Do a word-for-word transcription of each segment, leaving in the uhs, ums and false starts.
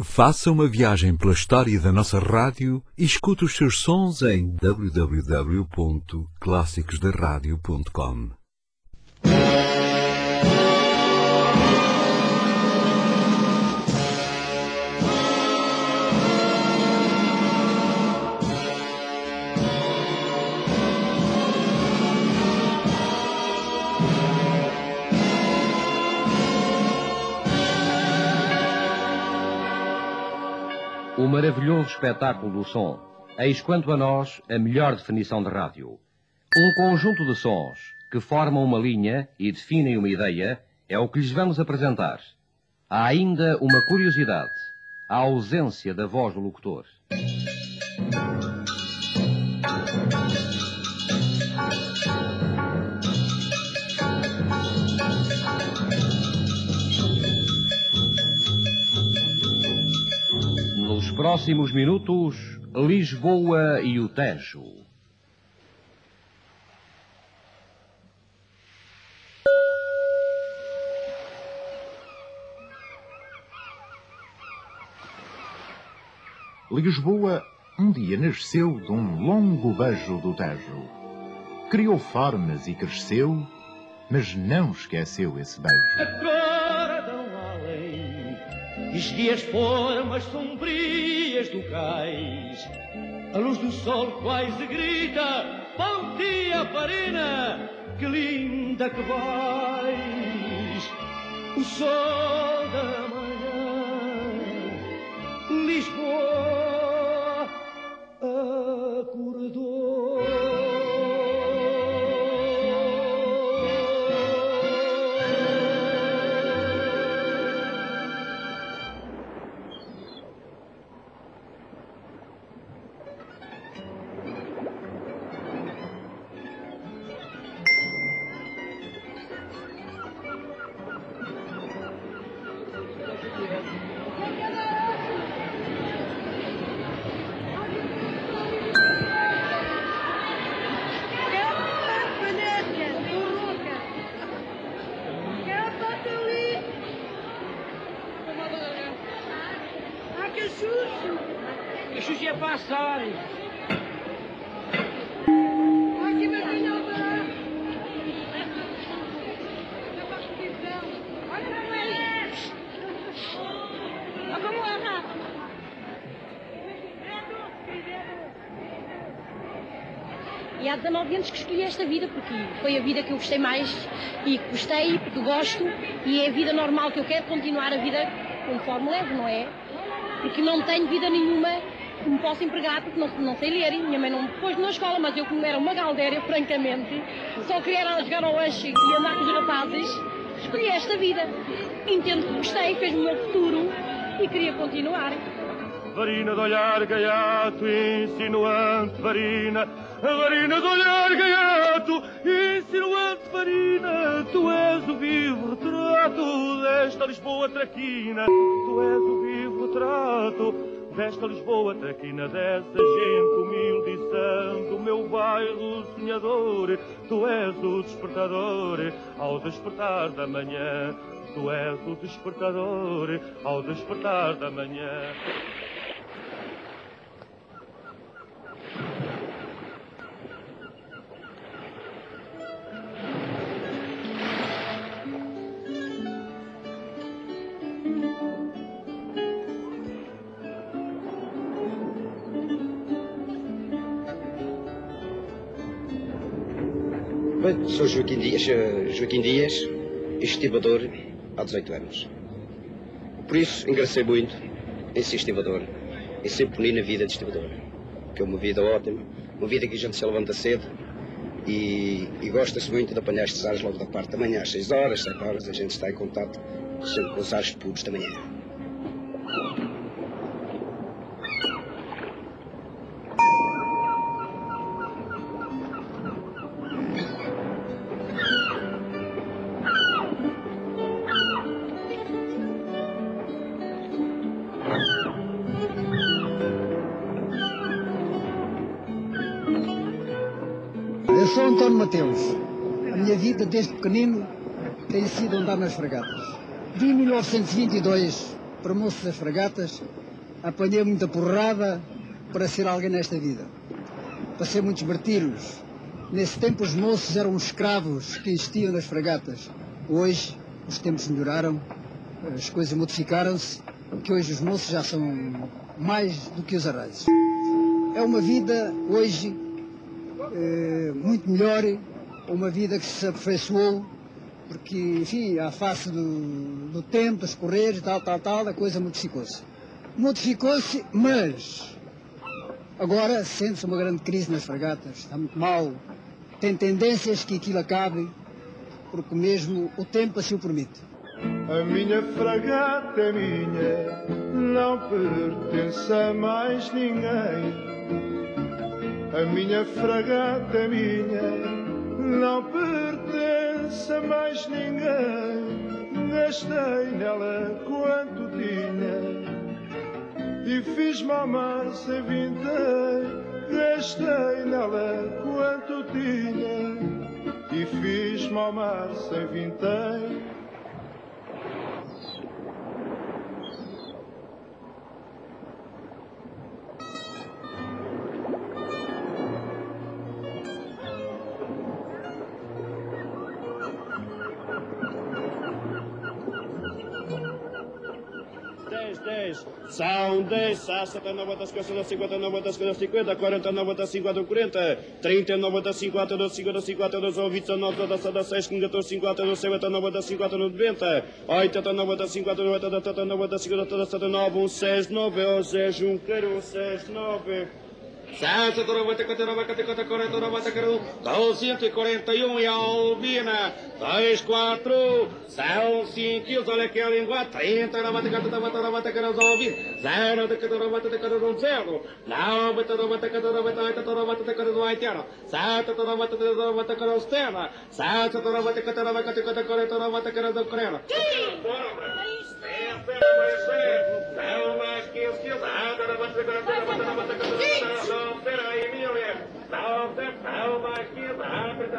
Faça uma viagem pela história da nossa rádio e escute os seus sons em w w w ponto clássicos da rádio ponto com. O maravilhoso espetáculo do som, eis quanto a nós a melhor definição de rádio. Um conjunto de sons que formam uma linha e definem uma ideia é o que lhes vamos apresentar. Há ainda uma curiosidade, a ausência da voz do locutor. Nos próximos minutos, Lisboa e o Tejo. Lisboa um dia nasceu de um longo beijo do Tejo. Criou formas e cresceu, mas não esqueceu esse beijo. Agora dão além, esguia as formas sombrias do cais. A luz do sol quase grita, bom dia, Farina, que linda que vais. O sol da manhã, Lisboa acordou. A Xuxa ia passar. Aqui vai ganhar o barato. Olha como é. Olha como é, Rafa. E há dezanove anos que escolhi esta vida, porque foi a vida que eu gostei mais e gostei, porque gosto, e é a vida normal que eu quero continuar a vida conforme levo, não é? Porque não tenho vida nenhuma que me possa empregar, porque não, não sei ler. Minha mãe não me pôs na escola, mas eu, como era uma galdéria, francamente, só queria jogar ao lanche e andar com os rapazes, escolhi esta vida. Entendo que gostei, fez-me o meu futuro e queria continuar. Varina de olhar gaiato, insinuante varina, varina de olhar gaiato, insinuante varina, tu és o vivo retrato desta Lisboa traquina, tu és o vivo retrato desta Lisboa traquina, dessa gente humilde e sã do meu bairro sonhador, tu és o despertador ao despertar da manhã, tu és o despertador ao despertar da manhã. Bem, sou Joaquim Dias, Joaquim Dias, estivador há dezoito anos. Por isso, engracei muito em ser estivador, em ser bonito na vida de estivador, que é uma vida ótima, uma vida que a gente se levanta cedo e, e gosta-se muito de apanhar estes ares logo da parte da manhã, às seis horas, sete horas, a gente está em contato sempre com os ares puros da manhã. Eu sou António Mateus. A minha desde pequenino tem sido andar nas fregatas. Vim em mil novecentos e vinte e dois para moços das fragatas, apanhei muita porrada para ser alguém nesta vida. Passei muitos martírios. Nesse tempo os moços eram os escravos que existiam nas fragatas. Hoje os tempos melhoraram, as coisas modificaram-se, que hoje os moços já são mais do que os arraios. É uma vida hoje eh, muito melhor, uma vida que se aperfeiçoou, porque, enfim, à face do, do tempo, dos correios e tal, tal, tal, a coisa modificou-se. Modificou-se, mas agora sente-se uma grande crise nas fragatas, está muito mal, tem tendências que aquilo acabe, porque mesmo o tempo assim o permite. A minha fragata é minha, não pertence a mais ninguém. A minha fragata é minha, não pertence a mais ninguém. Gastei nela quanto tinha e fiz-me amar sem vintém. Gastei nela quanto tinha e fiz-me amar sem vintém. São dez, sessenta, noventa, cinquenta, cinquenta, noventa, cinquenta, cinquenta, quarenta, noventa, cinquenta, quarenta, trinta, noventa, cinquenta, doze, cinquenta, cinquenta, doze, vinte, nove, dezesseis, quinze, catorze, cinquenta, setenta, noventa, cinquenta, noventa, oitenta, noventa, cinquenta, noventa, oitenta, noventa, cinquenta, setenta, nove, um, seis, nove, um, seis, um, quero, seis, nove. sessenta, noventa, quarenta, quarenta, quarenta, noventa, duzentos e quarenta e um e a Albina, dois, quatro, são cinco, olha aqui a língua, trinta, noventa, quarenta, noventa, noventa, quarenta, vinte, zero, noventa, noventa, quarenta, zero, noventa, noventa, quarenta, oitenta, noventa, quarenta, oitenta, setenta, noventa, noventa, quarenta, setenta, setenta, noventa, quarenta, noventa, quarenta, quarenta, noventa, quarenta, quarenta. Não mais que os que usaram, noventa, quarenta, noventa, noventa, quarenta. Peraí, minha mulher. Não, não, mais que dá. Não,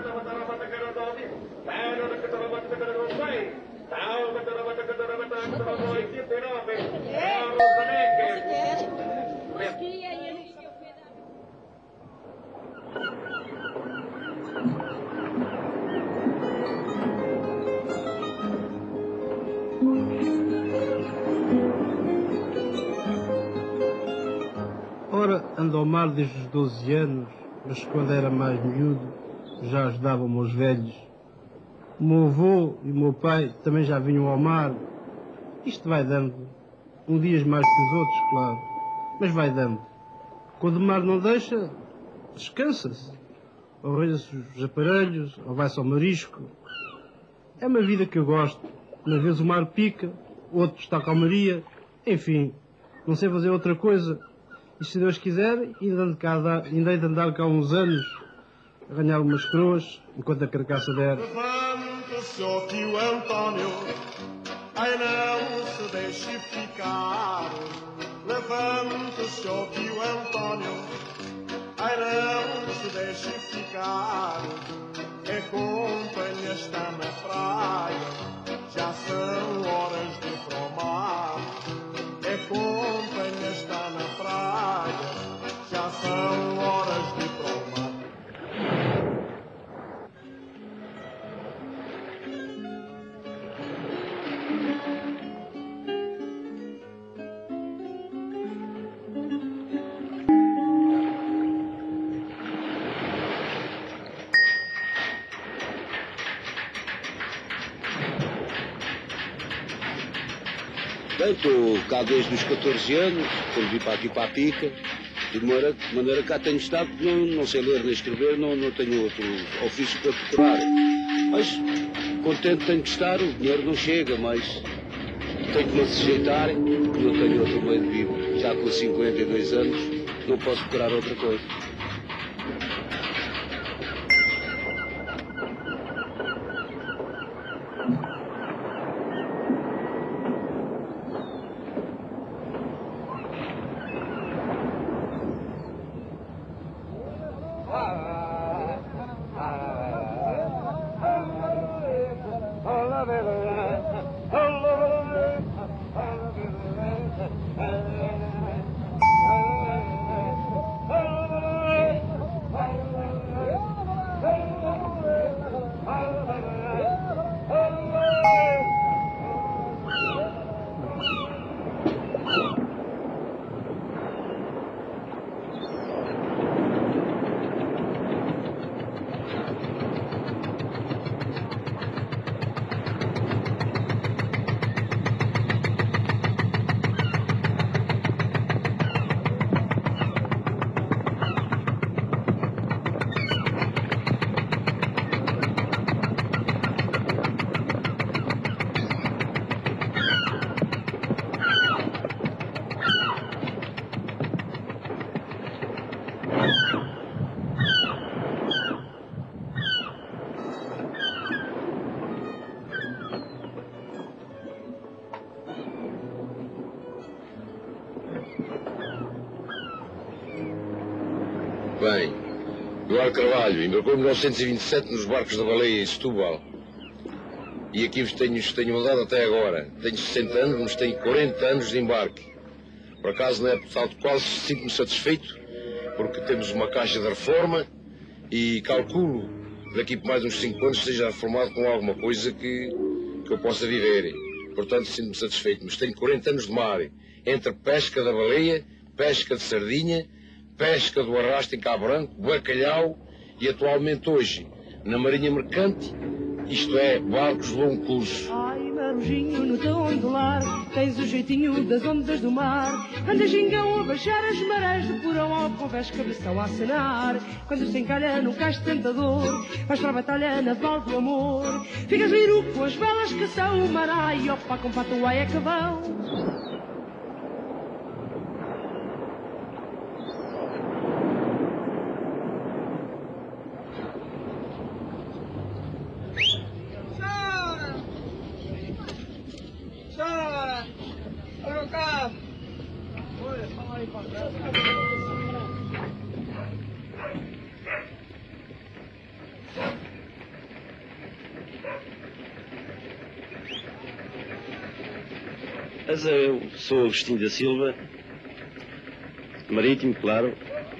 Ora, ando ao mar desde os doze anos, mas quando era mais miúdo já ajudavam-me os velhos. O meu avô e o meu pai também já vinham ao mar. Isto vai dando. Um dia mais que os outros, claro, mas vai dando. Quando o mar não deixa, descansa-se. Ou arranja-se os aparelhos, ou vai-se ao marisco. É uma vida que eu gosto. Uma vez o mar pica, outro está a calmaria. Enfim, não sei fazer outra coisa. E se Deus quiser, ainda de cá, ainda de andar cá uns anos, a ganhar umas coroas, enquanto a carcaça der. Levante-se, ó tio Antônio, ai não se deixe ficar. Levante-se, ó tio Antônio, ai não se deixe ficar. É companhia está na praia, já são horas de ir para o mar. É companhia está na praia, já são horas de ir para o mar. Bem, estou cá desde os catorze anos, quando vim para aqui para a Pica, de maneira, de maneira que cá tenho estado, não, não sei ler nem escrever, não, não tenho outro ofício para procurar. Mas, contente tenho que estar, o dinheiro não chega, mas tenho que me sujeitar, não tenho outro meio de vida. Já com cinquenta e dois anos, não posso procurar outra coisa. Bem, Eduardo Carvalho embarcou em mil novecentos e vinte e sete nos barcos da baleia em Setúbal. E aqui vos tenho, vos tenho andado até agora. Tenho sessenta anos, mas tenho quarenta anos de embarque. Por acaso, na época de quase, sinto-me satisfeito, porque temos uma caixa de reforma e calculo daqui por mais uns cinco anos seja reformado com alguma coisa que, que eu possa viver. Portanto, sinto-me satisfeito. Mas tenho quarenta anos de mar, entre pesca da baleia, pesca de sardinha, pesca do arrasto em Cabo Branco, bacalhau e atualmente hoje na Marinha Mercante, isto é, barcos de longo curso. Ai, marujinho no teu ondular, tens o jeitinho das ondas do mar. Anda gingão a baixar as marés de porão ao convés cabeção a acenar. Quando se encalha no cais tentador, vais para a batalha naval do amor. Ficas liru com as velas que são o mará e opa com patuai é que vão. Mas eu sou Agostinho da Silva, marítimo, claro.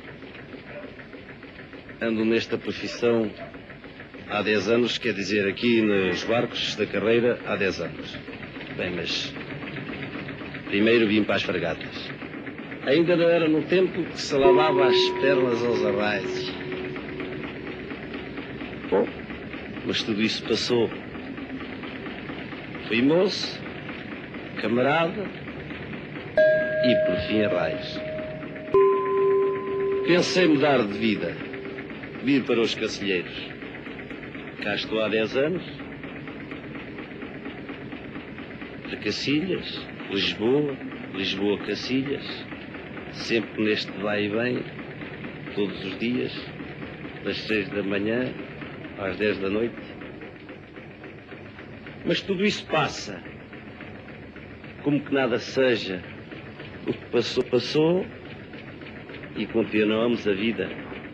Ando nesta profissão há dez anos, quer dizer, aqui nos barcos da carreira há dez anos. Bem, mas primeiro vim para as fragatas. Ainda não era no tempo que se lavava as pernas aos arraios. Bom, mas tudo isso passou. Fui moço, camarada e, por fim, arraios. Pensei mudar de vida, vir para os Cacilheiros. Cá estou há dez anos. A Cacilhas, Lisboa, Lisboa, Cacilhas, sempre neste vai e vem, todos os dias, das seis da manhã às dez da noite. Mas tudo isso passa, como que nada seja. O que passou, passou e continuamos a vida.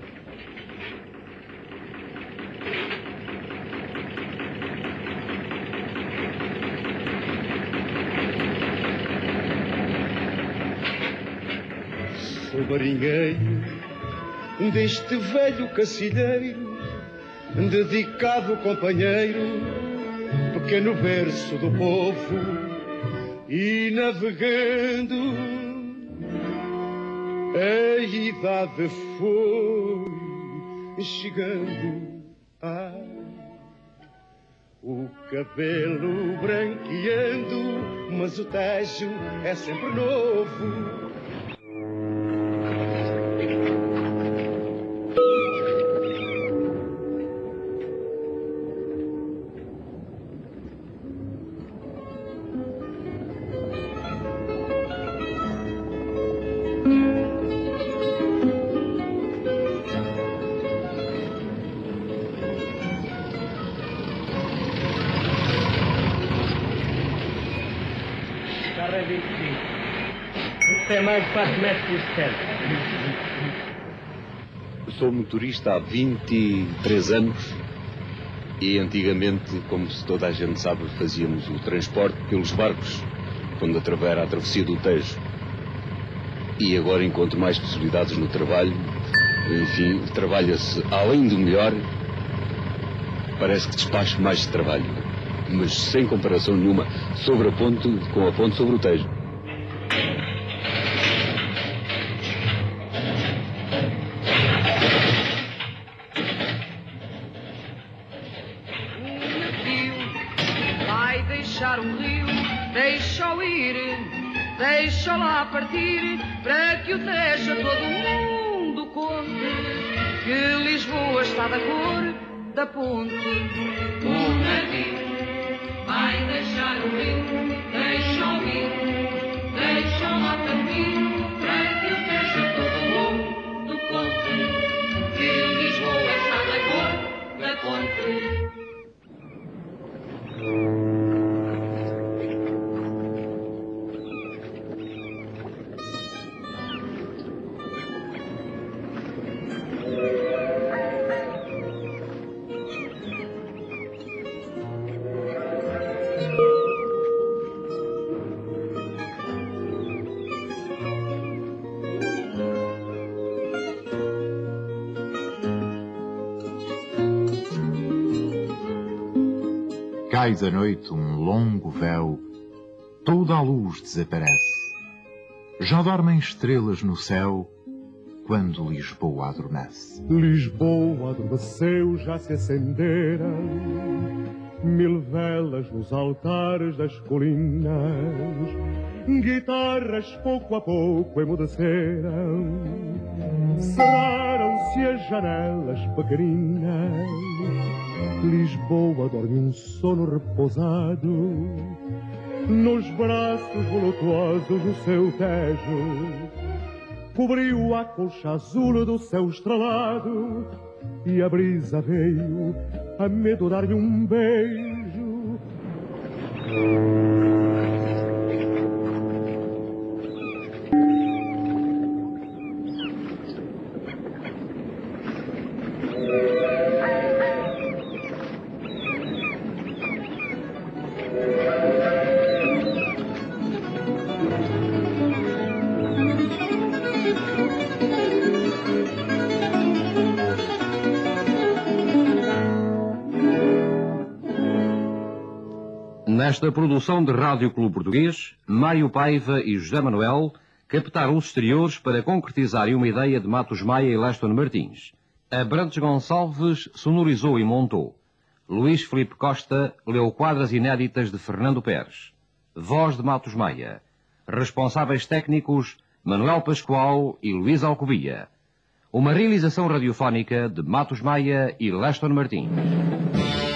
Sou marinheiro deste velho cacilheiro, dedicado companheiro, pequeno berço do povo, e navegando a idade foi chegando. Ai, o cabelo branqueando, mas o Tejo é sempre novo. Tem mais de quatro metros por cento. Sou motorista há vinte e três anos e antigamente, como toda a gente sabe, fazíamos o transporte pelos barcos quando atravessava a travessia do Tejo. E agora encontro mais possibilidades no trabalho. Enfim, trabalha-se além do melhor, parece que despacho mais de trabalho, mas sem comparação nenhuma sobre a ponte com a ponte sobre o Tejo. Deixa-o ir, deixa-o lá partir, para que o Tejo a todo mundo conte, que Lisboa está da cor da ponte. O navio vai deixar o rio, deixa-o ir, deixa-o lá partir, para que o Tejo a todo mundo conte, que Lisboa está da cor da ponte. cai da noite um longo véu, toda a luz desaparece. Já dormem estrelas no céu, quando Lisboa adormece. Lisboa adormeceu, já se acenderam mil velas nos altares das colinas, guitarras pouco a pouco emudeceram, cerraram-se as janelas pequeninas. Lisboa dorme um sono repousado nos braços voluptuosos do seu tejo, cobriu a colcha azul do céu estrelado e a brisa veio a medo dar-lhe um beijo. Nesta produção de Rádio Clube Português, Mário Paiva e José Manuel captaram os exteriores para concretizarem uma ideia de Matos Maia e Leston Martins. Abrantes Gonçalves sonorizou e montou. Luís Filipe Costa leu quadras inéditas de Fernando Pérez. Voz de Matos Maia. Responsáveis técnicos Manuel Pascoal e Luís Alcobia. Uma realização radiofónica de Matos Maia e Leston Martins.